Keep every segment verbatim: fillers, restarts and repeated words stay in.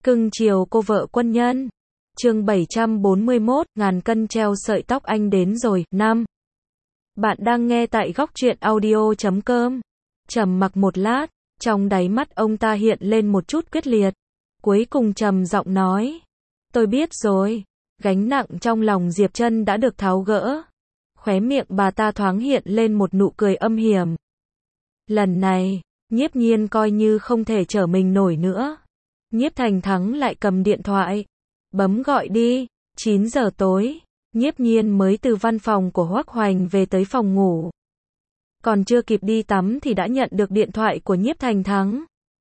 Cưng chiều cô vợ quân nhân. Chương bảy trăm bốn mươi mốt, ngàn cân treo sợi tóc anh đến rồi. năm. Bạn đang nghe tại góc truyện audio chấm com. Trầm mặc một lát, trong đáy mắt ông ta hiện lên một chút quyết liệt. Cuối cùng trầm giọng nói, tôi biết rồi. Gánh nặng trong lòng Diệp Trân đã được tháo gỡ. Khóe miệng bà ta thoáng hiện lên một nụ cười âm hiểm. Lần này, Nhiếp Nhiên coi như không thể trở mình nổi nữa. Nhiếp Thành Thắng lại cầm điện thoại, bấm gọi đi. Chín giờ tối, Nhiếp Nhiên mới từ văn phòng của Hoắc Hoành về tới phòng ngủ. Còn chưa kịp đi tắm thì đã nhận được điện thoại của Nhiếp Thành Thắng.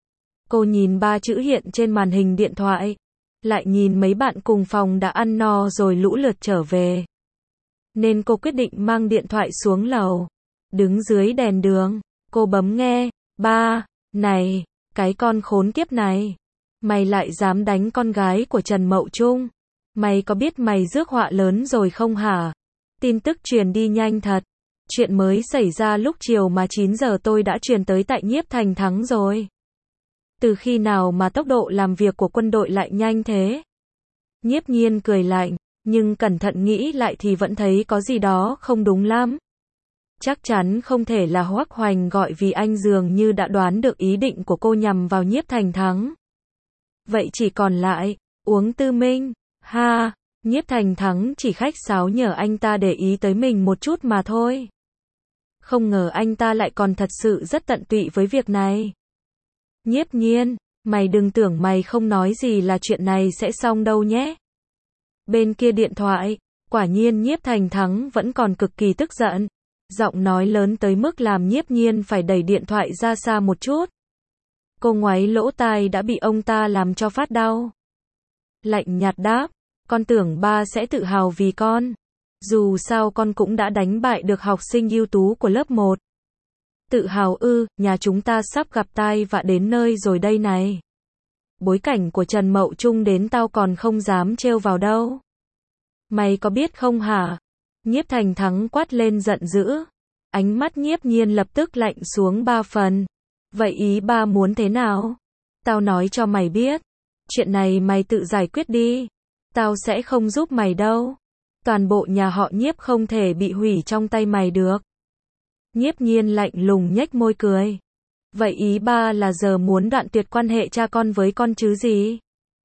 Cô nhìn ba chữ hiện trên màn hình điện thoại, lại nhìn mấy bạn cùng phòng đã ăn no rồi lũ lượt trở về. Nên cô quyết định mang điện thoại xuống lầu. Đứng dưới đèn đường, cô bấm nghe. Ba, này, cái con khốn kiếp này. Mày lại dám đánh con gái của Trần Mậu Trung. Mày có biết mày rước họa lớn rồi không hả? Tin tức truyền đi nhanh thật. Chuyện mới xảy ra lúc chiều mà chín giờ tôi đã truyền tới tại Nhiếp Thành Thắng rồi. Từ khi nào mà tốc độ làm việc của quân đội lại nhanh thế? Nhiếp Nhiên cười lạnh, nhưng cẩn thận nghĩ lại thì vẫn thấy có gì đó không đúng lắm. Chắc chắn không thể là Hoắc Hoành gọi vì anh dường như đã đoán được ý định của cô nhằm vào Nhiếp Thành Thắng. Vậy chỉ còn lại, Uống Tư Minh. Ha, Nhiếp Thành Thắng chỉ khách sáo nhờ anh ta để ý tới mình một chút mà thôi. Không ngờ anh ta lại còn thật sự rất tận tụy với việc này. Nhiếp Nhiên, mày đừng tưởng mày không nói gì là chuyện này sẽ xong đâu nhé. Bên kia điện thoại, quả nhiên Nhiếp Thành Thắng vẫn còn cực kỳ tức giận. Giọng nói lớn tới mức làm Nhiếp Nhiên phải đẩy điện thoại ra xa một chút. Cô ngoáy lỗ tai đã bị ông ta làm cho phát đau. Lạnh nhạt đáp, con tưởng ba sẽ tự hào vì con. Dù sao con cũng đã đánh bại được học sinh ưu tú của lớp một. Tự hào ư, nhà chúng ta sắp gặp tai vạ đến nơi rồi đây này. Bối cảnh của Trần Mậu Trung đến tao còn không dám trêu vào đâu. Mày có biết không hả? Nhiếp Thành Thắng quát lên giận dữ. Ánh mắt Nhiếp Nhiên lập tức lạnh xuống ba phần. Vậy ý ba muốn thế nào? Tao nói cho mày biết. Chuyện này mày tự giải quyết đi. Tao sẽ không giúp mày đâu. Toàn bộ nhà họ Nhiếp không thể bị hủy trong tay mày được. Nhiếp Nhiên lạnh lùng nhếch môi cười. Vậy ý ba là giờ muốn đoạn tuyệt quan hệ cha con với con chứ gì?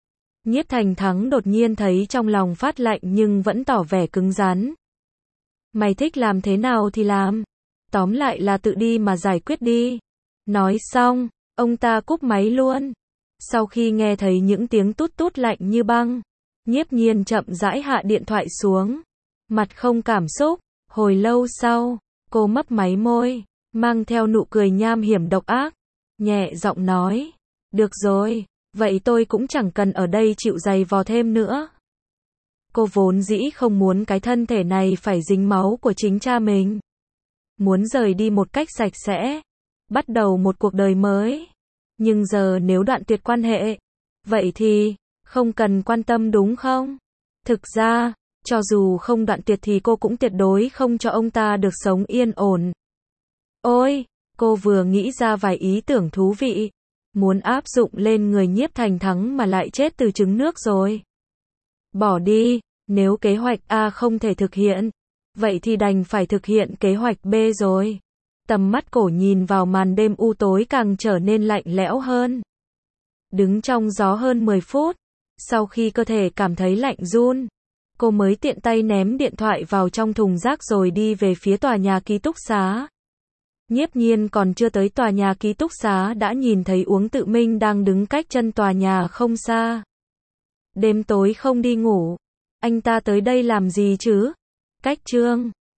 Nhiếp Thành Thắng đột nhiên thấy trong lòng phát lạnh nhưng vẫn tỏ vẻ cứng rắn. Mày thích làm thế nào thì làm. Tóm lại là tự đi mà giải quyết đi. Nói xong, ông ta cúp máy luôn. Sau khi nghe thấy những tiếng tút tút lạnh như băng, Nhiếp Nhiên chậm rãi hạ điện thoại xuống. Mặt không cảm xúc. Hồi lâu sau, cô mấp máy môi, mang theo nụ cười nham hiểm độc ác. Nhẹ giọng nói. Được rồi, vậy tôi cũng chẳng cần ở đây chịu giày vò thêm nữa. Cô vốn dĩ không muốn cái thân thể này phải dính máu của chính cha mình. Muốn rời đi một cách sạch sẽ. Bắt đầu một cuộc đời mới. Nhưng giờ nếu đoạn tuyệt quan hệ, vậy thì, không cần quan tâm đúng không? Thực ra, cho dù không đoạn tuyệt thì cô cũng tuyệt đối không cho ông ta được sống yên ổn. Ôi, cô vừa nghĩ ra vài ý tưởng thú vị. Muốn áp dụng lên người Nhiếp Thành Thắng mà lại chết từ trứng nước rồi. Bỏ đi, nếu kế hoạch A không thể thực hiện, vậy thì đành phải thực hiện kế hoạch B rồi. Tầm mắt cổ nhìn vào màn đêm u tối càng trở nên lạnh lẽo hơn. Đứng trong gió hơn mười phút, sau khi cơ thể cảm thấy lạnh run, cô mới tiện tay ném điện thoại vào trong thùng rác rồi đi về phía tòa nhà ký túc xá. Nhiếp Nhiên còn chưa tới tòa nhà ký túc xá đã nhìn thấy Uống Tự Minh đang đứng cách chân tòa nhà không xa. Đêm tối không đi ngủ, anh ta tới đây làm gì chứ? Cách Trương,